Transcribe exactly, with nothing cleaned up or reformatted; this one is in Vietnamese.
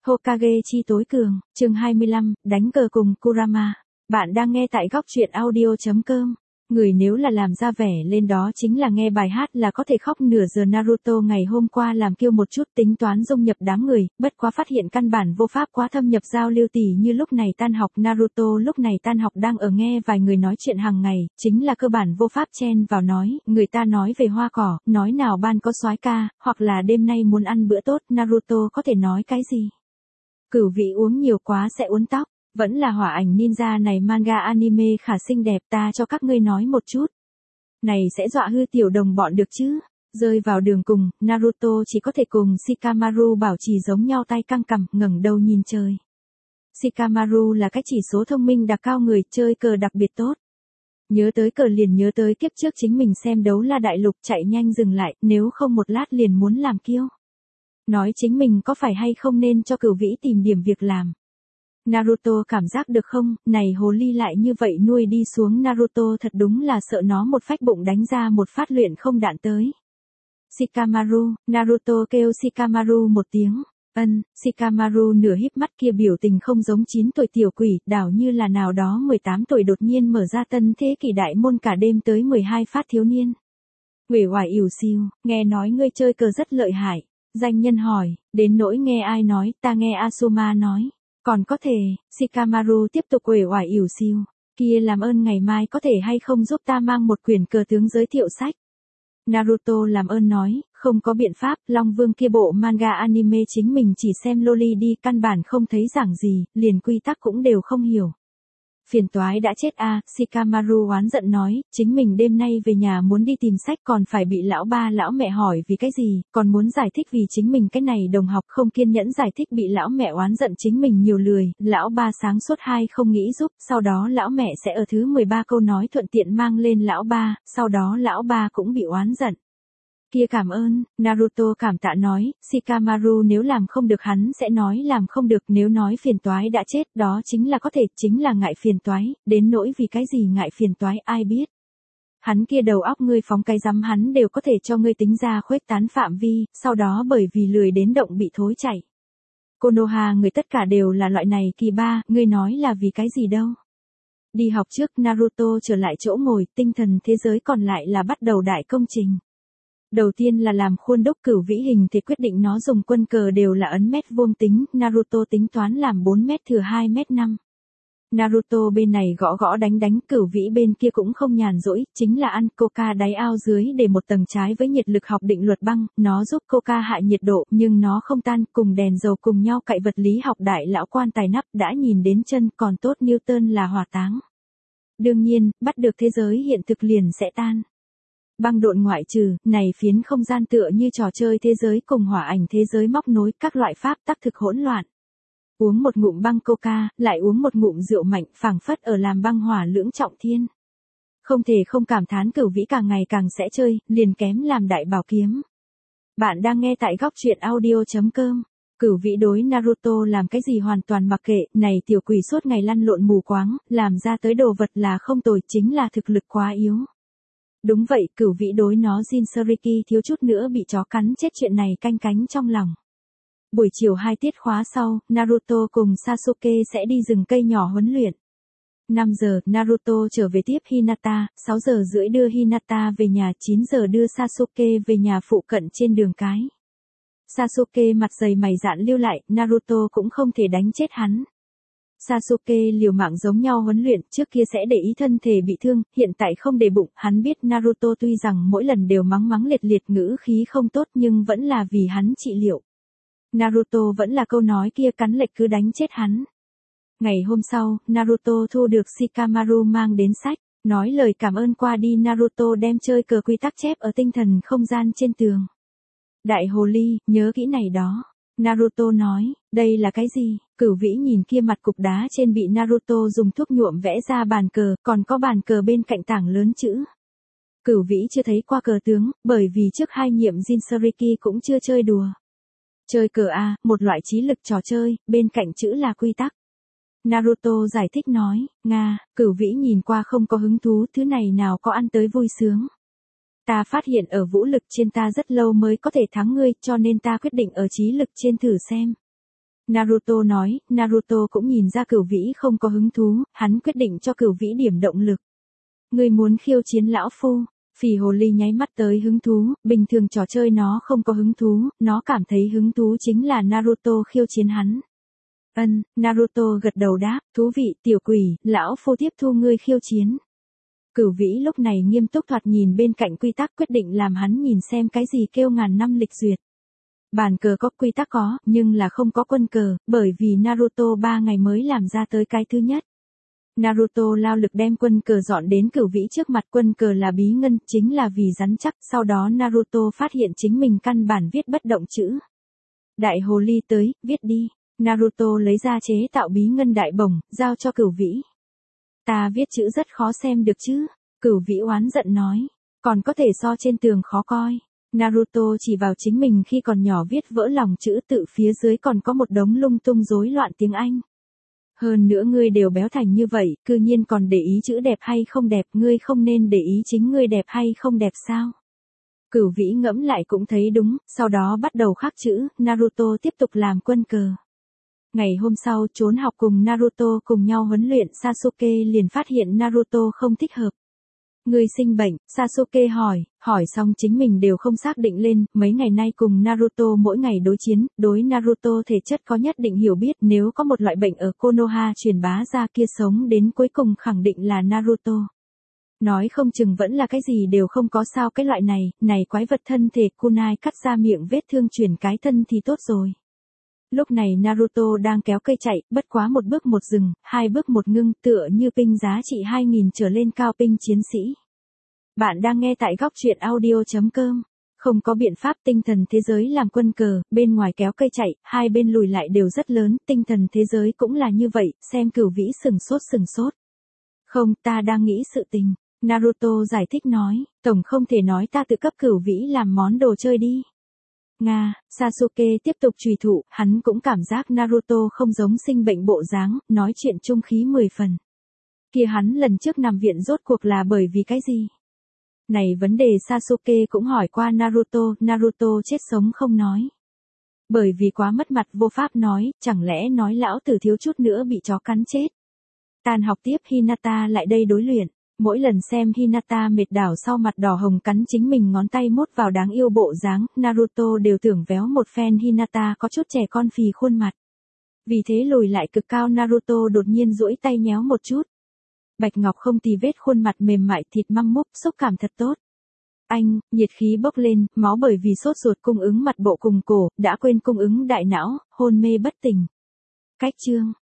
Hokage chi tối cường, chương hai mươi lăm, đánh cờ cùng Kurama. Bạn đang nghe tại góc truyện audio chấm com. Người nếu là làm ra vẻ lên đó chính là nghe bài hát là có thể khóc nửa giờ. Naruto ngày hôm qua làm kêu một chút tính toán dung nhập đám người, bất quá phát hiện căn bản vô pháp quá thâm nhập giao lưu tỉ như lúc này tan học. Naruto lúc này tan học đang ở nghe vài người nói chuyện hàng ngày, chính là cơ bản vô pháp chen vào nói, người ta nói về hoa cỏ, nói nào ban có soái ca, hoặc là đêm nay muốn ăn bữa tốt, Naruto có thể nói cái gì? Cửu vị uống nhiều quá sẽ uốn tóc. Vẫn là hỏa ảnh ninja này manga anime khả xinh đẹp, ta cho các ngươi nói một chút. Này sẽ dọa hư tiểu đồng bọn được chứ. Rơi vào đường cùng, Naruto chỉ có thể cùng Shikamaru bảo trì giống nhau, tay căng cằm, ngẩng đầu nhìn trời. Shikamaru là cái chỉ số thông minh đặc cao, người chơi cờ đặc biệt tốt. Nhớ tới cờ liền nhớ tới kiếp trước chính mình xem đấu la đại lục, chạy nhanh dừng lại, nếu không một lát liền muốn làm kiêu. Nói chính mình có phải hay không nên cho Cửu Vĩ tìm điểm việc làm. Naruto cảm giác được không, này hồ ly lại như vậy nuôi đi xuống, Naruto thật đúng là sợ nó một phách bụng đánh ra một phát luyện không đạn tới. Shikamaru, Naruto kêu Shikamaru một tiếng, ân, Shikamaru nửa híp mắt kia biểu tình không giống chín tuổi tiểu quỷ, đảo như là nào đó mười tám tuổi đột nhiên mở ra tân thế kỷ đại môn cả đêm tới mười hai phát thiếu niên. Uể oải ỉu xìu, nghe nói ngươi chơi cờ rất lợi hại. Danh nhân hỏi, đến nỗi nghe ai nói, ta nghe Asuma nói. Còn có thể, Shikamaru tiếp tục uể oải ỉu xìu, kia làm ơn ngày mai có thể hay không giúp ta mang một quyển cờ tướng giới thiệu sách. Naruto làm ơn nói, không có biện pháp, Long Vương kia bộ manga anime chính mình chỉ xem loli đi, căn bản không thấy giảng gì, liền quy tắc cũng đều không hiểu. Phiền toái đã chết a, à, Shikamaru oán giận nói, chính mình đêm nay về nhà muốn đi tìm sách còn phải bị lão ba lão mẹ hỏi vì cái gì, còn muốn giải thích vì chính mình cái này đồng học không kiên nhẫn giải thích bị lão mẹ oán giận chính mình nhiều lười, lão ba sáng suốt hai không nghĩ giúp, sau đó lão mẹ sẽ ở thứ mười ba câu nói thuận tiện mang lên lão ba, sau đó lão ba cũng bị oán giận. Kia cảm ơn, Naruto cảm tạ nói, Shikamaru nếu làm không được hắn sẽ nói làm không được, nếu nói phiền toái đã chết đó chính là có thể, chính là ngại phiền toái, đến nỗi vì cái gì ngại phiền toái ai biết. Hắn kia đầu óc ngươi phóng cái rắm hắn đều có thể cho ngươi tính ra khuếch tán phạm vi, sau đó bởi vì lười đến động bị thối chảy. Konoha người tất cả đều là loại này kỳ ba, ngươi nói là vì cái gì đâu. Đi học trước Naruto trở lại chỗ ngồi, tinh thần thế giới còn lại là bắt đầu đại công trình. Đầu tiên là làm khuôn đúc Cửu Vĩ hình thì quyết định nó dùng quân cờ đều là ấn mét vuông tính, Naruto tính toán làm bốn mét thừa hai mét năm. Naruto bên này gõ gõ đánh đánh, Cửu Vĩ bên kia cũng không nhàn rỗi, chính là ăn coca đáy ao dưới để một tầng trái với nhiệt lực học định luật băng, nó giúp coca hạ nhiệt độ nhưng nó không tan, cùng đèn dầu cùng nhau cạy vật lý học đại lão quan tài nắp đã nhìn đến chân, còn tốt Newton là hỏa táng. Đương nhiên, bắt được thế giới hiện thực liền sẽ tan. Băng độn ngoại trừ, này phiến không gian tựa như trò chơi thế giới cùng hỏa ảnh thế giới móc nối, các loại pháp tắc thực hỗn loạn. Uống một ngụm băng coca, lại uống một ngụm rượu mạnh, phảng phất ở làm băng hỏa lưỡng trọng thiên. Không thể không cảm thán Cửu Vĩ càng ngày càng sẽ chơi, liền kém làm đại bảo kiếm. Bạn đang nghe tại góc truyện audio chấm com. Cửu Vĩ đối Naruto làm cái gì hoàn toàn mặc kệ, này tiểu quỷ suốt ngày lăn lộn mù quáng, làm ra tới đồ vật là không tồi, chính là thực lực quá yếu. Đúng vậy, Cửu Vĩ đối nó Jinchuriki thiếu chút nữa bị chó cắn chết chuyện này canh cánh trong lòng. Buổi chiều hai tiết khóa sau, Naruto cùng Sasuke sẽ đi rừng cây nhỏ huấn luyện. năm giờ, Naruto trở về tiếp Hinata, sáu giờ rưỡi đưa Hinata về nhà, chín giờ đưa Sasuke về nhà phụ cận trên đường cái. Sasuke mặt dày mày dạn lưu lại, Naruto cũng không thể đánh chết hắn. Sasuke liều mạng giống nhau huấn luyện, trước kia sẽ để ý thân thể bị thương, hiện tại không để bụng, hắn biết Naruto tuy rằng mỗi lần đều mắng mắng liệt liệt ngữ khí không tốt nhưng vẫn là vì hắn trị liệu. Naruto vẫn là câu nói kia, cắn lệch cứ đánh chết hắn. Ngày hôm sau, Naruto thu được Shikamaru mang đến sách, nói lời cảm ơn qua đi Naruto đem chơi cờ quy tắc chép ở tinh thần không gian trên tường. Đại hồ ly, nhớ kỹ này đó. Naruto nói, đây là cái gì? Cửu Vĩ nhìn kia mặt cục đá trên bị Naruto dùng thuốc nhuộm vẽ ra bàn cờ, còn có bàn cờ bên cạnh tảng lớn chữ. Cửu Vĩ chưa thấy qua cờ tướng, bởi vì trước hai nhiệm Jinchuriki cũng chưa chơi đùa. Chơi cờ A, một loại trí lực trò chơi, bên cạnh chữ là quy tắc. Naruto giải thích nói, Nga, Cửu Vĩ nhìn qua không có hứng thú, thứ này nào có ăn tới vui sướng. Ta phát hiện ở vũ lực trên ta rất lâu mới có thể thắng ngươi, cho nên ta quyết định ở trí lực trên thử xem. Naruto nói, Naruto cũng nhìn ra Cửu Vĩ không có hứng thú, hắn quyết định cho Cửu Vĩ điểm động lực. Ngươi muốn khiêu chiến lão phu? Phỉ hồ ly nháy mắt tới hứng thú, bình thường trò chơi nó không có hứng thú, nó cảm thấy hứng thú chính là Naruto khiêu chiến hắn. Ân, Naruto gật đầu đáp, thú vị, tiểu quỷ, lão phu tiếp thu ngươi khiêu chiến. Cửu Vĩ lúc này nghiêm túc thoạt nhìn bên cạnh quy tắc, quyết định làm hắn nhìn xem cái gì kêu ngàn năm lịch duyệt. Bàn cờ có quy tắc có, nhưng là không có quân cờ, bởi vì Naruto ba ngày mới làm ra tới cái thứ nhất. Naruto lao lực đem quân cờ dọn đến Cửu Vĩ trước mặt, quân cờ là bí ngân, chính là vì rắn chắc, sau đó Naruto phát hiện chính mình căn bản viết bất động chữ. Đại hồ ly tới, viết đi. Naruto lấy ra chế tạo bí ngân đại bổng, giao cho Cửu Vĩ. Ta viết chữ rất khó xem được chứ, Cửu Vĩ oán giận nói, còn có thể so trên tường khó coi. Naruto chỉ vào chính mình khi còn nhỏ viết vỡ lòng chữ tự, phía dưới còn có một đống lung tung rối loạn tiếng Anh. Hơn nữa ngươi đều béo thành như vậy, cư nhiên còn để ý chữ đẹp hay không đẹp, ngươi không nên để ý chính ngươi đẹp hay không đẹp sao? Cửu Vĩ ngẫm lại cũng thấy đúng, sau đó bắt đầu khắc chữ, Naruto tiếp tục làm quân cờ. Ngày hôm sau trốn học cùng Naruto cùng nhau huấn luyện, Sasuke liền phát hiện Naruto không thích hợp. Người sinh bệnh, Sasuke hỏi, hỏi xong chính mình đều không xác định lên, mấy ngày nay cùng Naruto mỗi ngày đối chiến, đối Naruto thể chất có nhất định hiểu biết, nếu có một loại bệnh ở Konoha truyền bá ra kia sống đến cuối cùng khẳng định là Naruto. Nói không chừng vẫn là cái gì đều không có sao cái loại này, này quái vật thân thể kunai cắt ra miệng vết thương truyền cái thân thì tốt rồi. Lúc này Naruto đang kéo cây chạy, bất quá một bước một dừng, hai bước một ngưng, tựa như ping giá trị hai nghìn trở lên cao ping chiến sĩ. Bạn đang nghe tại góc truyện audio chấm com. Không có biện pháp, tinh thần thế giới làm quân cờ, bên ngoài kéo cây chạy, hai bên lùi lại đều rất lớn, tinh thần thế giới cũng là như vậy, xem Cửu Vĩ sừng sốt sừng sốt. Không, ta đang nghĩ sự tình. Naruto giải thích nói, tổng không thể nói ta tự cấp Cửu Vĩ làm món đồ chơi đi. Nga, Sasuke tiếp tục trùy thủ, hắn cũng cảm giác Naruto không giống sinh bệnh bộ dáng, nói chuyện trung khí mười phần. Kia hắn lần trước nằm viện rốt cuộc là bởi vì cái gì? Này vấn đề Sasuke cũng hỏi qua Naruto, Naruto chết sống không nói. Bởi vì quá mất mặt vô pháp nói, chẳng lẽ nói lão tử thiếu chút nữa bị chó cắn chết. Tan học tiếp Hinata lại đây đối luyện. Mỗi lần xem Hinata mệt đảo sau mặt đỏ hồng cắn chính mình ngón tay mốt vào đáng yêu bộ dáng, Naruto đều tưởng véo một phen Hinata có chút trẻ con phì khuôn mặt. Vì thế lùi lại cực cao Naruto đột nhiên duỗi tay nhéo một chút. Bạch ngọc không tì vết, khuôn mặt mềm mại, thịt măm múc, xúc cảm thật tốt. Anh, nhiệt khí bốc lên, máu bởi vì sốt ruột cung ứng mặt bộ cùng cổ, đã quên cung ứng đại não, hôn mê bất tỉnh. Cách chương.